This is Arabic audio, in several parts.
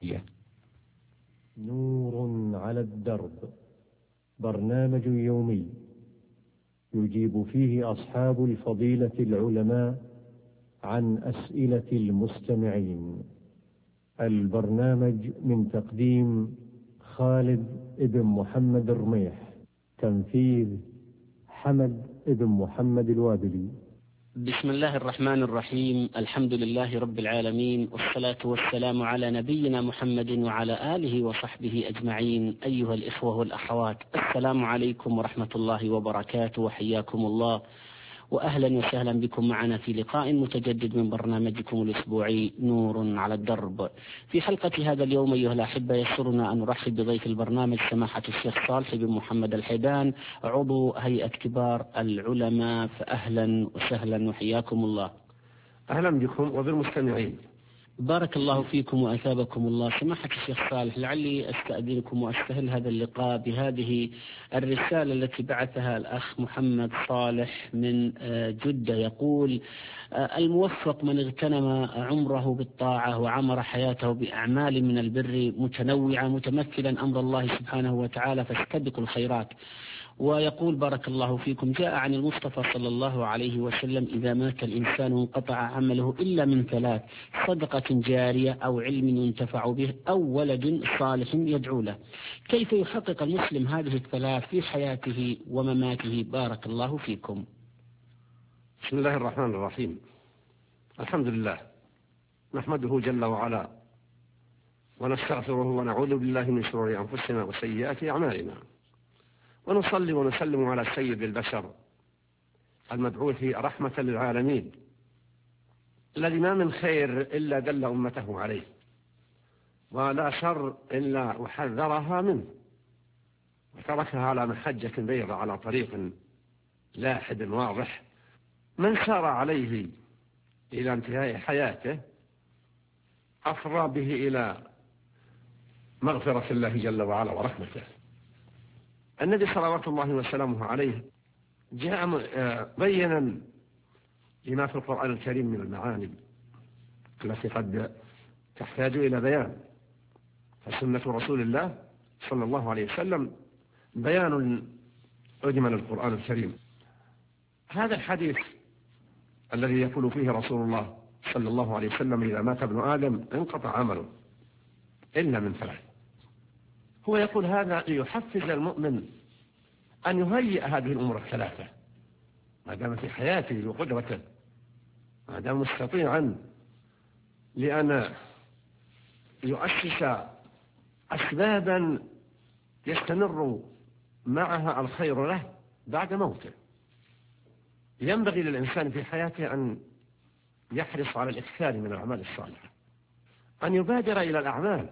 نور على الدرب، برنامج يومي يجيب فيه أصحاب الفضيلة العلماء عن أسئلة المستمعين. البرنامج من تقديم خالد بن محمد الرميح، تنفيذ حمد بن محمد الوابلي. بسم الله الرحمن الرحيم. الحمد لله رب العالمين، والصلاة والسلام على نبينا محمد وعلى آله وصحبه أجمعين. أيها الإخوة والأخوات، السلام عليكم ورحمة الله وبركاته، وحياكم الله وأهلا وسهلا بكم معنا في لقاء متجدد من برنامجكم الأسبوعي نور على الدرب. في حلقة هذا اليوم أيها الأحبة يسرنا أن نرحب بضيف البرنامج سماحة الشيخ صالح بن محمد الحيدان، عضو هيئة كبار العلماء، فأهلا وسهلا وحياكم الله. أهلا بكم وبالمستمعين. بارك الله فيكم وأثابكم الله. سماحة الشيخ صالح، لعلي أستأذنكم وأستهل هذا اللقاء بهذه الرسالة التي بعثها الأخ محمد صالح من جدة، يقول: الموفق من اغتنم عمره بالطاعة وعمر حياته بأعمال من البر متنوعة متمثلا أمر الله سبحانه وتعالى فاستبقوا الخيرات. ويقول: بارك الله فيكم، جاء عن المصطفى صلى الله عليه وسلم: إذا مات الإنسان انقطع عمله إلا من ثلاث: صدقة جارية أو علم ينتفع به أو ولد صالح يدعو له. كيف يحقق المسلم هذه الثلاث في حياته ومماته؟ بارك الله فيكم. بسم الله الرحمن الرحيم. الحمد لله، نحمده جل وعلا ونستغفره ونعوذ بالله من شرور أنفسنا وسيئات أعمالنا، ونصلي ونسلم على سيد البشر المبعوث رحمة للعالمين، الذي ما من خير إلا دل أمته عليه، ولا شر إلا وحذرها منه، وتركها على محجة بيضاء على طريق لاحد واضح. من سار عليه إلى انتهاء حياته أفضى به إلى مغفرة الله جل وعلا ورحمته. النبي صلوات الله وسلامه عليه جاء بينا لما في القرآن الكريم من المعاني التي قد تحتاج إلى بيان، فسنة رسول الله صلى الله عليه وسلم بيان أجمل القرآن الكريم. هذا الحديث الذي يقول فيه رسول الله صلى الله عليه وسلم: إذا مات ابن آدم انقطع عمله إلا من ثلاث، هو يقول هذا ليحفز المؤمن أن يهيئ هذه الأمور الثلاثة ما دام في حياته وقدرته، ما دام مستطيعا، لأن يؤسس أسبابا يستمر معها الخير له بعد موته. ينبغي للإنسان في حياته أن يحرص على الإكثار من الأعمال الصالحة، أن يبادر إلى الأعمال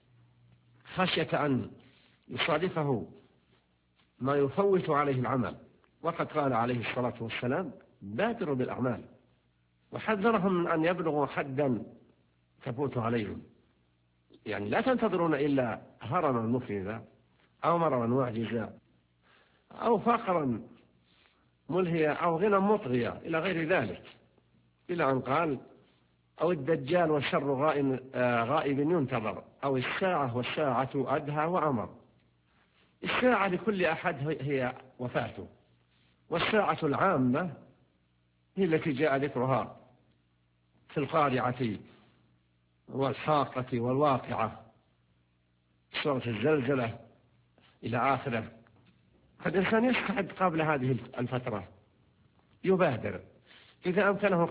خشية أن يصادفه ما يفوت عليه العمل. وقد قال عليه الصلاة والسلام: بادروا بالأعمال، وحذرهم من أن يبلغوا حدا تفوت عليهم، يعني لا تنتظرون إلا هرما مفردا أو مرضا واعجزا أو فقرا ملهيا أو غنى مطغيا إلى غير ذلك، إلى أن قال: أو الدجال والشر غائب ينتظر، أو الساعة والساعة أدهى وأمر. الساعة لكل أحد هي وفاته، والساعة العامة هي التي جاء ذكرها في القارعة والحاقة والواقعة، سورة الزلزلة إلى آخره. فالإنسان يستعد قبل هذه الفترة، يبادر إذا أمكنه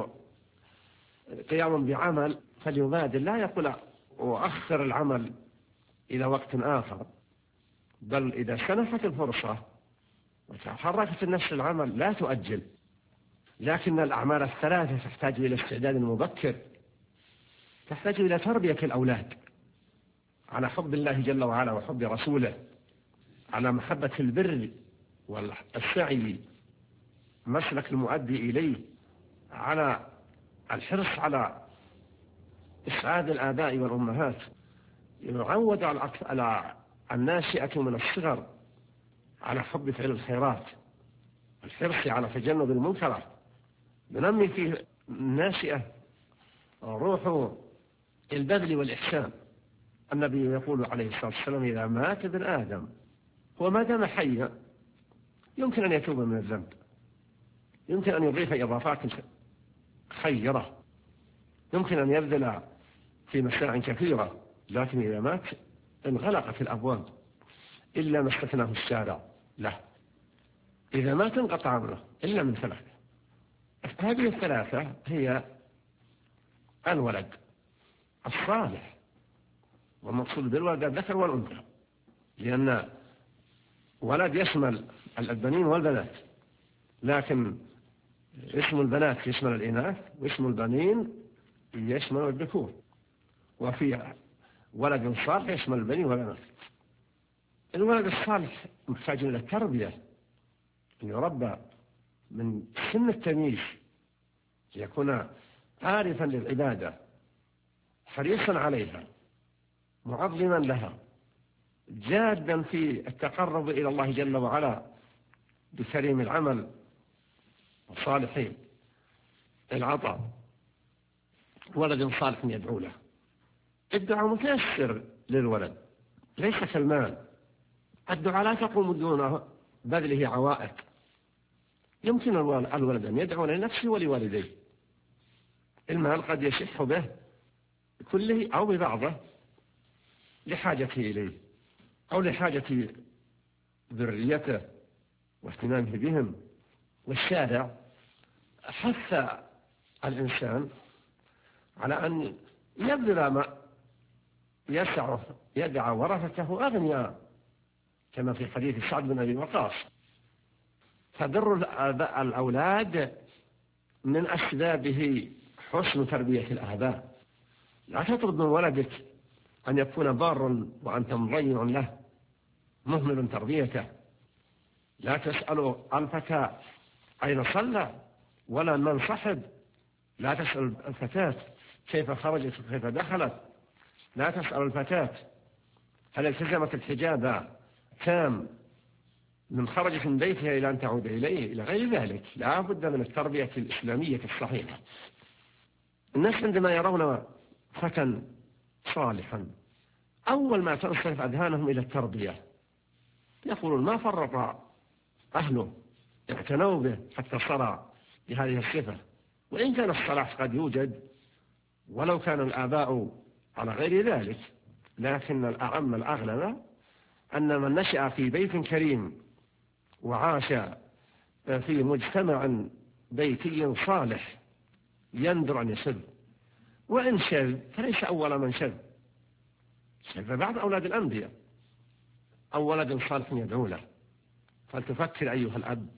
قيام بعمل فليبادر، لا يقول وأخر العمل إلى وقت آخر، بل إذا سنحت الفرصة وتحركت النفس العمل لا تؤجل. لكن الأعمال الثلاثة تحتاج إلى استعداد مبكر، تحتاج إلى تربية الأولاد على حب الله جل وعلا وحب رسوله، على محبة البر والسعي مسلك المؤدي إليه، على الحرص على إسعاد الآباء والأمهات، يعود على الناشئة من الصغر على حب فعل الخيرات، الحرص على تجنب المنكرات، ينمي في الناشئة روح البذل والإحسان، النبي يقول عليه الصلاة والسلام: إذا مات ابن آدم هو ما دام حيا يمكن أن يتوب من الذنب، يمكن أن يضيف إضافات خيرة، يمكن أن يبذل في مساع كثيرة، لكن إذا مات انغلقت الأبواب إلا ما استثناه الشارع له. إذا مات انقطع عمله إلا من ثلاثة. هذه الثلاثة هي الولد الصالح، والمقصود بالولد الذكر والأنثى، لأن ولد يشمل البنين والبنات، لكن اسم البنات يشمل الإناث، واسم البنين يشمل الذكور، وفي ولد صالح يشمل البنين والبنات. الولد الصالح محتاج إلى التربية، أن يربى من سن التمييز، ليكون عارفا للعبادة، حريصا عليها، معظما لها، جادا في التقرب إلى الله جل وعلا بكريم العمل وصالح العطاء. ولد صالح يدعو له. الدعاء متيسر للولد، ليس كالمال. الدعاء لا تقوم دون بذله عوائق. يمكن الولد أن يدعو لنفسه ولوالديه. المال قد يشح به كله أو ببعضه لحاجته إليه أو لحاجة ذريته واهتمامه بهم. والشارع حث الإنسان على أن يبذل ما يسعه، يدع ورثته أغنياء، كما في حديث سعد بن أبي وقاص. فبر الأولاد من أسبابه حسن تربية الآباء. لا تطلب من ولدك أن يكون بار وأنت مضيع له مهمل تربيته. لا تسأل الفتى أين صلى ولا من صحب. لا تسأل الفتاة كيف خرجت وكيف دخلت. لا تسأل الفتاة هل التزمت الحجاب تام من خرجت من بيتها إلى أن تعود إليه، إلى غير ذلك. لا بد من التربية الإسلامية الصحيحة. الناس عندما يرون فتى صالحا أول ما تنصرف أذهانهم إلى التربية، يقولون ما فرط أهله، اعتنوا به حتى صار بهذه الصفة. وإن كان الصلاح قد يوجد ولو كان الآباء على غير ذلك، لكن الأعم الأغلب أن من نشأ في بيت كريم وعاش في مجتمع بيتي صالح يندر أن يشذ، وإن شذ فليس أول من شذ، شذ بعض أولاد الأنبياء أو ولد صالح يدعو له. فلتفكر أيها الأب،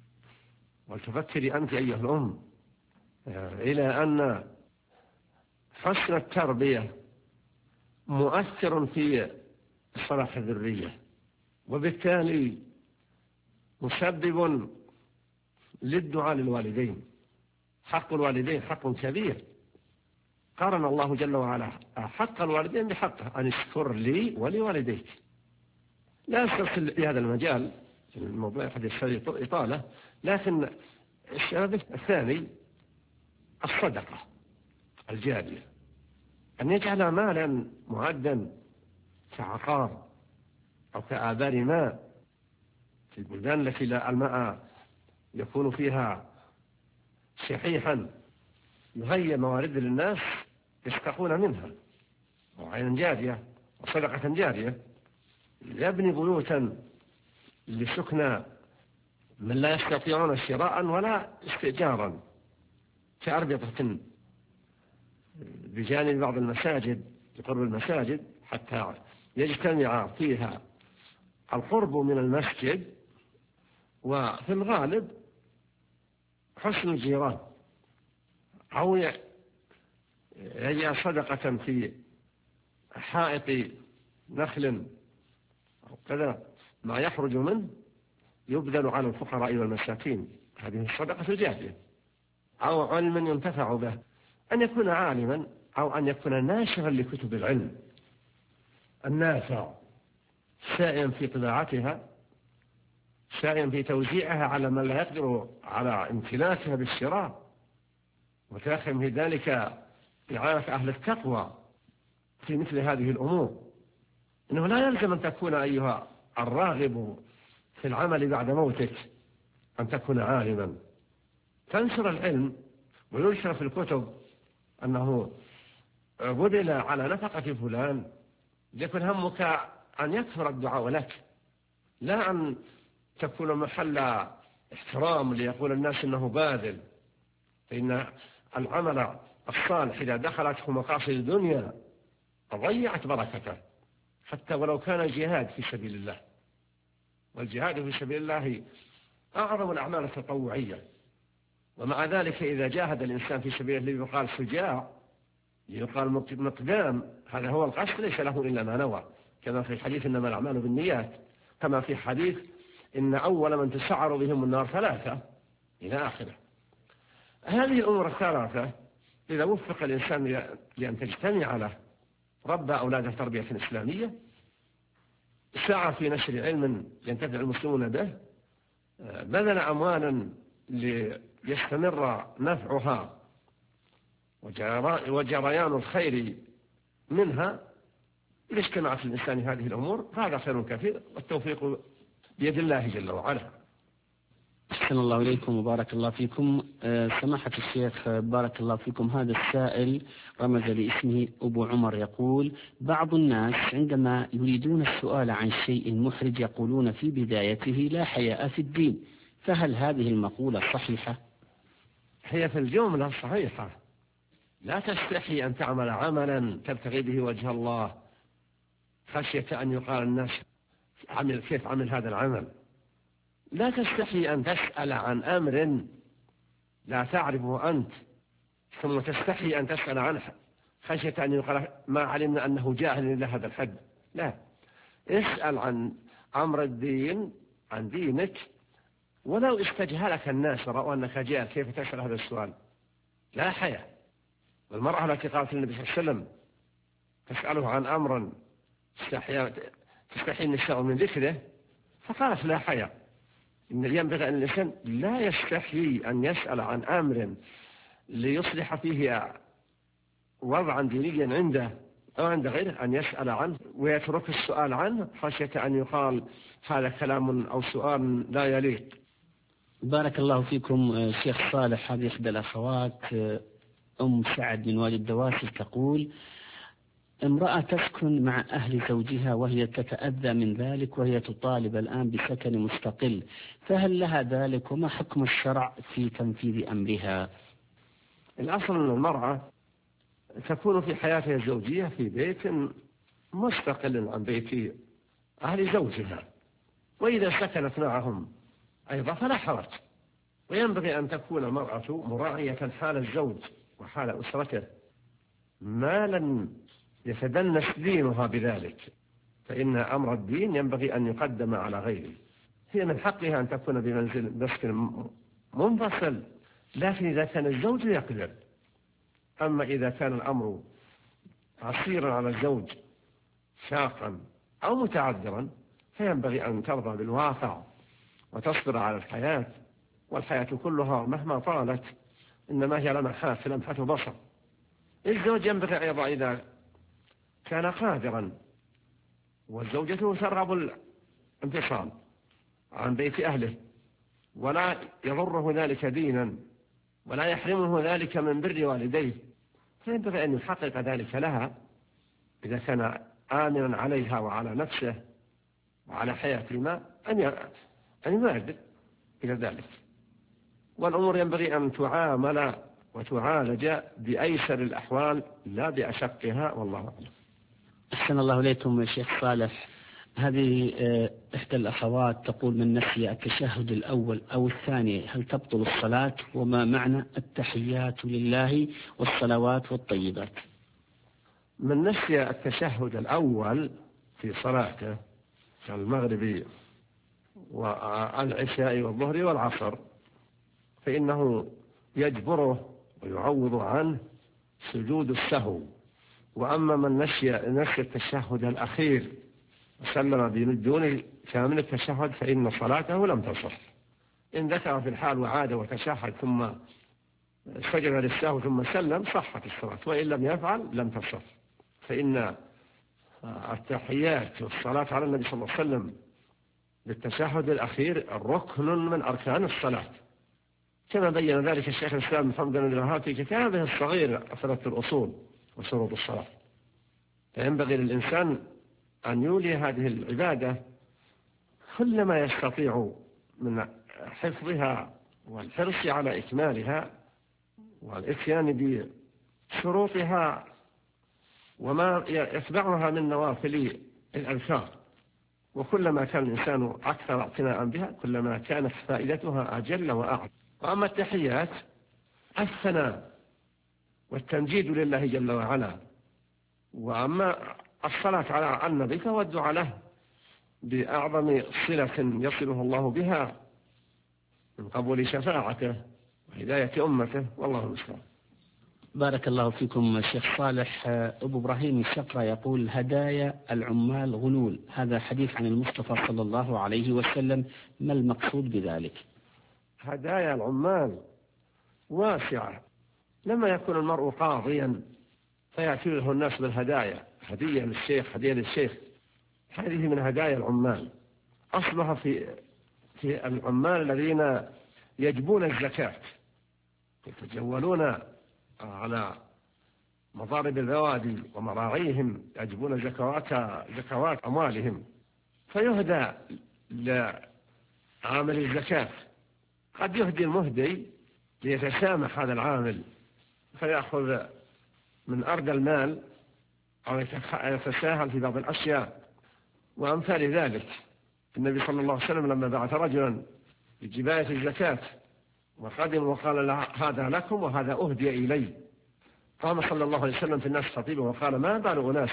ولتفكري أنت أيها الأم، إلى أن حسن التربية مؤثر في صلاح الذرية، وبالتالي مسبب للدعاء للوالدين. حق الوالدين حق كبير. قارن الله جل وعلا حق الوالدين بحقه: أن اشكر لي ولوالديك. لا أسترسل في هذا المجال، الموضوع حديث إطالة، لكن السبب الثاني الصدقة الجارية، أن يجعل مالا معدا كعقار أو كآبار ماء في البلدان التي لا الماء يكون فيها شحيحا، يهيئ موارد للناس يستقون منها، وعين جارية وصدقة جارية. يبني بيوتا لسكنى من لا يستطيعون شراء ولا استئجارا، كأربطة بجانب بعض المساجد، بقرب المساجد، حتى يجتمع فيها القرب من المسجد، وفي الغالب حسن الجيران. أو يجعل صدقة في حائط نخل أو كذا، ما يخرج منه يبذل على الفقراء والمساكين. هذه الصدقة الجارية. أو علم ينتفع به، أن يكون عالما أو أن يكون ناشرا لكتب العلم النافع، سائيا في طباعتها، سائيا في توزيعها على من لا يقدر على امتلاكها بالشراء، وتأخذ في ذلك إعانة أهل التقوى في مثل هذه الأمور، إنه لا يلزم أن تكون أيها الراغب في العمل بعد موتك أن تكون عالما. تنشر العلم وينشر في الكتب أنه بذل على نفقة فلان، يكون همك أن يكثر الدعاء لك، لا أن تكون محل احترام ليقول الناس إنه باذل. فإن العمل الصالح إذا دخلته مقاصد الدنيا ضيعت بركته، حتى ولو كان جهاد في سبيل الله. والجهاد في سبيل الله أعظم الأعمال التطوعية، ومع ذلك إذا جاهد الإنسان في سبيل الله يقال شجاع، يقال مقدام، هذا هو القصد، ليس له إلا ما نوى، كما في الحديث إنما الأعمال بالنيات، كما في حديث إن أول من تسعر بهم النار 3 إلى آخره. هذه الأمور الثلاثة إذا وفق الإنسان لأن تجتمع له، ربى أولاده تربية إسلامية، سعى في نشر علم ينتفع المسلمون به، بذل أموالا ليستمر نفعها وجريان الخير منها، إذا اجتمعت الإنسان هذه الأمور هذا خير كثير، والتوفيق بيد الله جل وعلا. أحسن الله إليكم وبارك الله فيكم. سماحة الشيخ بارك الله فيكم، هذا السائل رمز لاسمه أبو عمر، يقول: بعض الناس عندما يريدون السؤال عن شيء محرج يقولون في بدايته لا حياء في الدين، فهل هذه المقولة صحيحة؟ هي في الجملة صحيحة، لا تستحي أن تعمل عملا تبتغي به وجه الله خشية أن يقال الناس كيف عمل هذا العمل. لا تستحي أن تسأل عن أمر لا تعرفه أنت ثم تستحي أن تسأل عنه خشية أن يقال ما علمنا أنه جاهل إلى هذا الحد. لا، اسأل عن أمر الدين، عن دينك، ولو استجهلك الناس ورأوا أنك جاهل كيف تسأل هذا السؤال؟ لا حياء. والمرأة التي قالت النبي صلى الله عليه وسلم تسأله عن أمر تستحي النساء من ذكره، فقالت لا حياء. إن ينبغي أن الإنسان لا يستحي أن يسأل عن أمر ليصلح فيه وضعا دينيا عنده أو عند غيره، أن يسأل عنه ويترك السؤال عنه خشية أن يقال هذا كلام أو سؤال لا يليق. بارك الله فيكم. شيخ صالح، هذه إحدى الأخوات أم سعد من وادي الدواسل تقول: امرأة تسكن مع أهل زوجها وهي تتأذى من ذلك، وهي تطالب الآن بسكن مستقل، فهل لها ذلك؟ وما حكم الشرع في تنفيذ أمرها؟ الأصل أن المرأة تكون في حياتها الزوجية في بيت مستقل عن بيت أهل زوجها، وإذا سكنت معهم أيضا فلا حرج. وينبغي أن تكون المرأة مراعية حال الزوج وحال أسرته، ما لم يتدنس دينها بذلك، فإن أمر الدين ينبغي أن يقدم على غيره. هي من حقها أن تكون بمنزل مسكن منفصل، لكن إذا كان الزوج يقدر. أما إذا كان الأمر عسيرا على الزوج شاقا أو متعذرا فينبغي أن ترضى بالواقع وتصبر على الحياة، والحياة كلها مهما طالت إنما هي لمحات لمحة بصر. الزوج ينبغي أيضا إذا كان قادرا والزوجة ترغب الانفصال عن بيت أهله ولا يضره ذلك دينا ولا يحرمه ذلك من بر والديه، فينبغي أن يحقق ذلك لها إذا كان آمنا عليها وعلى نفسه وعلى حياتهما أن يبادر إلى ذلك. والأمور ينبغي أن تعامل وتعالج بأيسر الأحوال لا بأشقها، والله أعلم. أحسن الله إليكم شيخ صالح. هذه إحدى الأخوات تقول: من نسي التشهد الأول أو الثاني هل تبطل الصلاة؟ وما معنى التحيات لله والصلوات والطيبات؟ من نسي التشهد الأول في صلاته كالمغرب والعشاء والظهر والعصر فإنه يجبره ويعوض عنه سجود السهو. وأما من نسي التشهد الأخير وسلم بدون كامل التشهد فإن صلاته لم تصح. إن ذكر في الحال وعاد وتشهد ثم سجد للسهو ثم سلم صحت الصلاة، وإن لم يفعل لم تصح. فإن التحيات والصلاة على النبي صلى الله عليه وسلم بالتشهد الأخير ركن من أركان الصلاة، كما بين ذلك الشيخ الإسلام محمد بن الوهاب في كتابه الصغير أثرة الأصول وشروط الصلاة. فينبغي للإنسان أن يولي هذه العبادة كل ما يستطيع من حفظها والحرص على إكمالها والإتيان بشروطها وما يتبعها من نوافل الأذكار. وكلما كان الإنسان أكثر اعتناء بها كلما كانت فائدتها أجل وأعظم. وأما التحيات الثناء والتمجيد لله جل وعلا، وأما الصلاة على النبي فالدعاء له بأعظم صلة يصله الله بها من قبول شفاعته وهداية أمته، والله المستعان. بارك الله فيكم شيخ صالح. أبو إبراهيم الشقرة يقول: هدايا العمال غلول، هذا حديث عن المصطفى صلى الله عليه وسلم، ما المقصود بذلك؟ هدايا العمال واسعة. لما يكون المرء قاضيا فيأتي له الناس بالهدايا، هدية للشيخ، هدية للشيخ، هذه من هدايا العمال. أصلها في العمال الذين يجبون الزكاة، يتجولون على مضارب البوادي ومراعيهم، يجبون زكوات أموالهم، فيهدى لعامل الزكاة. قد يهدي المهدي ليتسامح هذا العامل فيأخذ من أرض المال أو يتساهل في بعض الأشياء وأمثال ذلك. النبي صلى الله عليه وسلم لما بعث رجلا بجباية الزكاة وقدم وقال: هذا لكم وهذا أهدي إلي، قام صلى الله عليه وسلم في الناس خطيبا وقال: ما بال أناس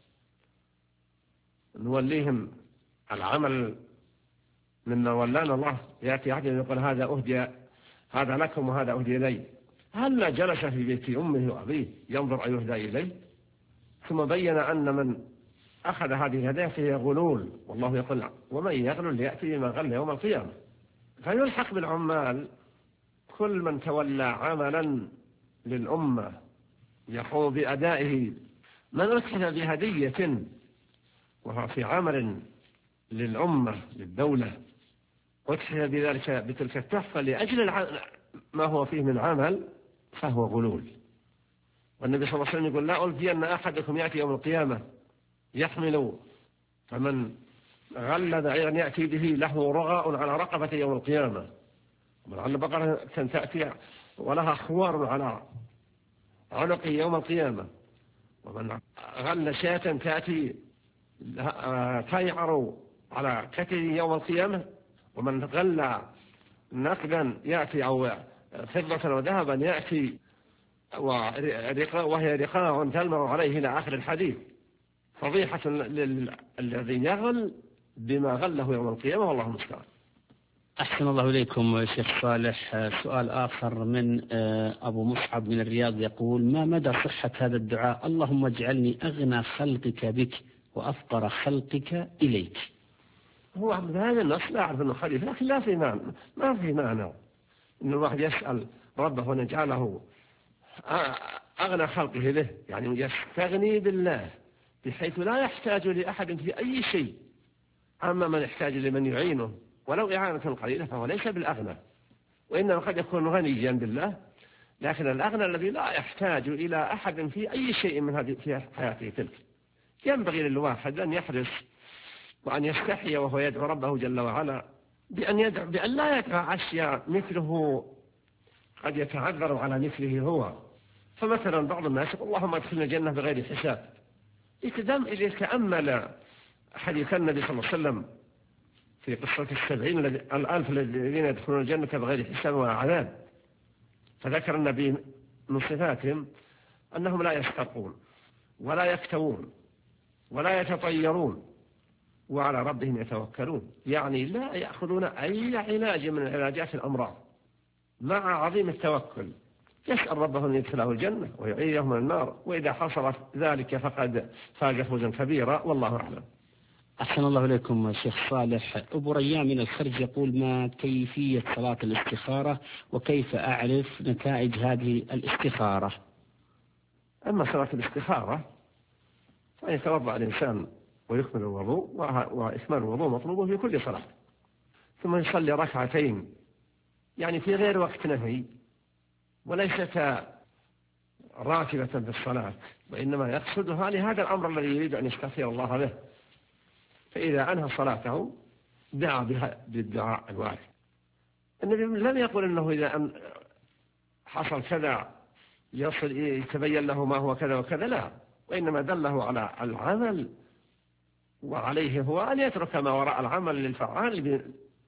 نوليهم العمل مما ولانا الله، يأتي أحد يقول: هذا أهدي، هذا لكم وهذا أهدي إلي، هل جلس في بيت أمه وأبيه ينظر أن يهدى إليه؟ ثم بين أن من أخذ هذه الهدايا فهي غلول، والله يقول: ومن يغلل ليأتي بما غل يوم القيامة. فيلحق بالعمال كل من تولى عملا للأمة يقوم بأدائه، من أتحف بهدية وهو في عمل للأمة للدولة، أتحف بذلك بتلك التحفة لأجل ما هو فيه من عمل، فهو غلول. والنبي صلى الله عليه وسلم يقول: لا ألفين أحدكم يأتي يوم القيامة يحمل، فمن غل بعيرا يأتي به له رغاء على رقبة يوم القيامة، ولعل بقرة تأتي ولها خوار على عنقه يوم القيامة، ومن غل شاة تأتي تيعر على كتفه يوم القيامة، ومن غل نقدا يأتي أو فضة وذهبا يأتي وهي رقاع تلمع عليه إلى آخر الحديث. فضيحة الذي يغل بما غله يوم القيامة، والله المستعان. أحسن الله إليكم شيخ صالح. سؤال آخر من أبو مصعب من الرياض يقول: ما مدى صحة هذا الدعاء: اللهم اجعلني أغنى خلقك بك وأفقر خلقك إليك؟ هو هذا النص لا أعرف أنه حديث، لكن لا في معنى، ما في معنى أن الواحد يسأل ربه أن يجعله أغنى خلقه له، يعني يستغني بالله بحيث لا يحتاج لأحد في أي شيء. أما من يحتاج لمن يعينه ولو إعانة قليلة فهو ليس بالأغنى، وإنما قد يكون غنيا بالله، لكن الأغنى الذي لا يحتاج إلى أحد في أي شيء من هذه في حياته تلك. ينبغي للواحد أن يحرص وأن يستحي وهو يدعو ربه جل وعلا بأن لا يدعى أشياء مثله قد يتعذر على مثله هو. فمثلا بعض الناس يقول: اللهم ادخلنا الجنة بغير حساب. إذا تأمل حديث النبي صلى الله عليه وسلم في قصة 70 الألف الذين يدخلون الجنة بغير حساب ولا عذاب، فذكر النبي من صفاتهم أنهم لا يسترقون ولا يكتوون ولا يتطيرون وعلى ربهم يتوكلون، يعني لا يأخذون أي علاج من علاجات الأمراض، مع عظيم التوكل يسأل ربه أن يدخله الجنة ويعيده من النار، وإذا حصل ذلك فقد فاز فوزا كبيرا، والله أعلم. أحسن الله إليكم شيخ صالح. أبو ريان من الخرج يقول: ما كيفية صلاة الاستخارة وكيف أعرف نتائج هذه الاستخارة؟ أما صلاة الاستخارة فيتوضأ الإنسان ويكمل الوضوء، وإكمال الوضوء مطلوب في كل صلاة، ثم يصلي ركعتين يعني في غير وقت نهي، وليست راتبة في الصلاة، وإنما يقصدها لهذا الأمر الذي يريد أن يستغفر الله به. فإذا أنهى صلاته دعا بها بالدعاء الوارد. النبي لم يقل أنه إذا حصل كذا يتبين له ما هو كذا وكذا، لا، وإنما دله على العمل، وعليه هو أن يترك ما وراء العمل للفعال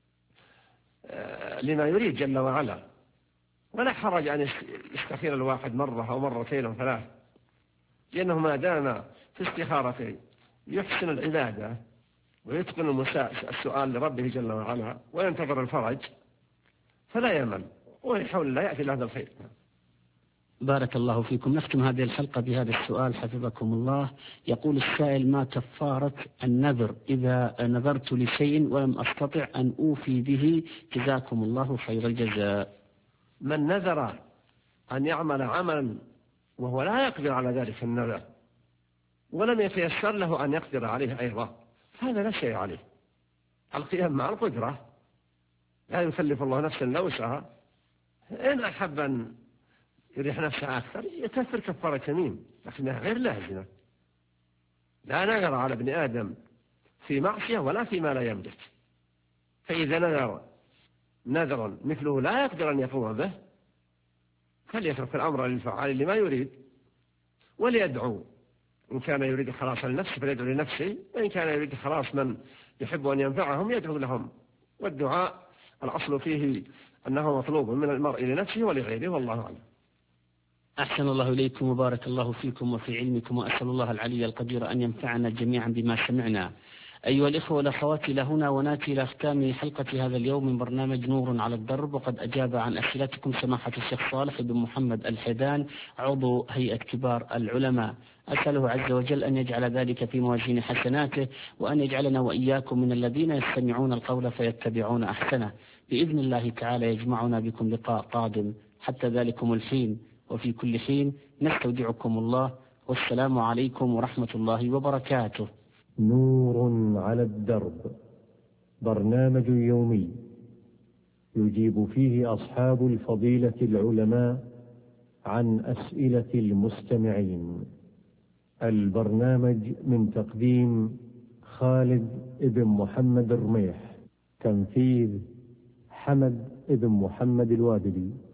لما يريد جل وعلا. ولا حرج أن يستخير الواحد مرة أو مرتين أو ثلاث، لأنه ما دام في استخارته يحسن العبادة ويتقن السؤال لربه جل وعلا وينتظر الفرج فلا يمل، ويحاول لا يأتي لهذا الخير. بارك الله فيكم. نختم هذه الحلقة بهذا السؤال حفظكم الله. يقول السائل: ما كفارة النذر إذا نذرت لشيء ولم أستطع أن أوفي به؟ جزاكم الله خير الجزاء. من نذر أن يعمل عملا وهو لا يقدر على ذلك النذر ولم يتيسر له أن يقدر عليه أيضا، هذا لا شيء عليه. القيام مع القدرة، لا يكلف الله نفسا إلا وسعها. إن أحب أن يريح نفسه أكثر يكفر كفارة يمين، لكنها غير لازمة. لا نذر على ابن آدم في معصية ولا فيما لا يملك. فإذا نذر مثله لا يقدر أن يقوم به فليترك الأمر للفعال لما يريد، وليدعو. إن كان يريد خلاص لنفسه فليدعو لنفسه، وإن كان يريد خلاص من يحب أن ينفعهم يدعو لهم. والدعاء الأصل فيه أنه مطلوب من المرء لنفسه ولغيره، والله أعلم. أحسن الله إليكم وبارك الله فيكم وفي علمكم، وأسأل الله العلي القدير أن ينفعنا جميعا بما سمعنا. أيها الإخوة والأخوات، إلى هنا ونأتي إلى ختام حلقة هذا اليوم من برنامج نور على الدرب، وقد أجاب عن أسئلتكم سماحة الشيخ صالح بن محمد الحيدان عضو هيئة كبار العلماء. أسأله عز وجل أن يجعل ذلك في موازين حسناته، وأن يجعلنا وإياكم من الذين يستمعون القول فيتبعون أحسنه. بإذن الله تعالى يجمعنا بكم لقاء قادم، حتى ذلكم الحين وفي كل حين نستودعكم الله، والسلام عليكم ورحمة الله وبركاته. نور على الدرب، برنامج يومي يجيب فيه أصحاب الفضيلة العلماء عن أسئلة المستمعين. البرنامج من تقديم خالد بن محمد الرميح، تنفيذ حمد بن محمد الوادلي.